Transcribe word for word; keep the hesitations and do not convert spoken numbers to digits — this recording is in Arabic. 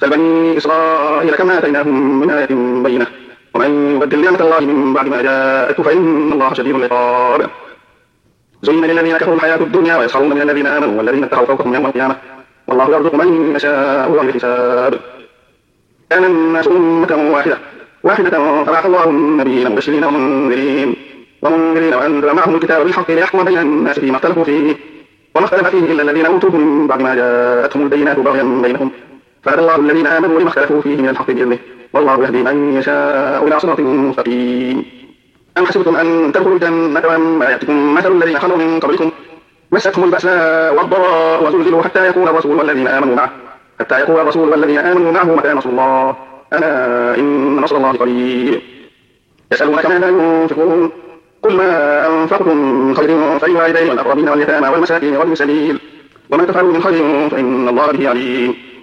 سل بني إسرائيل كم آتيناهم من آية بينة ومن يبدل نعمة الله من بعد ما جاءته فإن الله شديد العقاب. زين للذين كفروا الحياة الدنيا ويسخرون من الذين آمنوا والذين اتقوا فوقهم يوم القيامة والله يرزق من يشاء بغير حساب. كان الناس أمة واحدة واحدة فبعث الله النبيين مبشرين ومنذرين ومنذرين وأنزل معهم الكتاب بالحق ليحكم بين الناس فيما اختلفوا فيه وما اختلف فيه إلا الذين أوتوه من بعد ما جاءتهم البينات بغيا بينهم فهدى الله الذين آمنوا لما اختلفوا فيه من الحق بإذنه والله يهدي من يشاء إلى صراط مستقيم. أم حسبتم أن تدخلوا الجنة ولما يأتكم مثل الذين خلوا من قبلكم مستهم البأساء والضراء وزلزلوا حتى يقول الرسول والذين آمنوا معه حتى يقول الرسول والذين آمنوا معه متى نصر الله ألا إن نصر الله قريب. يسألونك ماذا ينفقون قل ما أنفقتم من خير فللوالدين والأقربين واليتامى والمساكين وابن السبيل وما تفعلوا من خير فإن الله به عليم.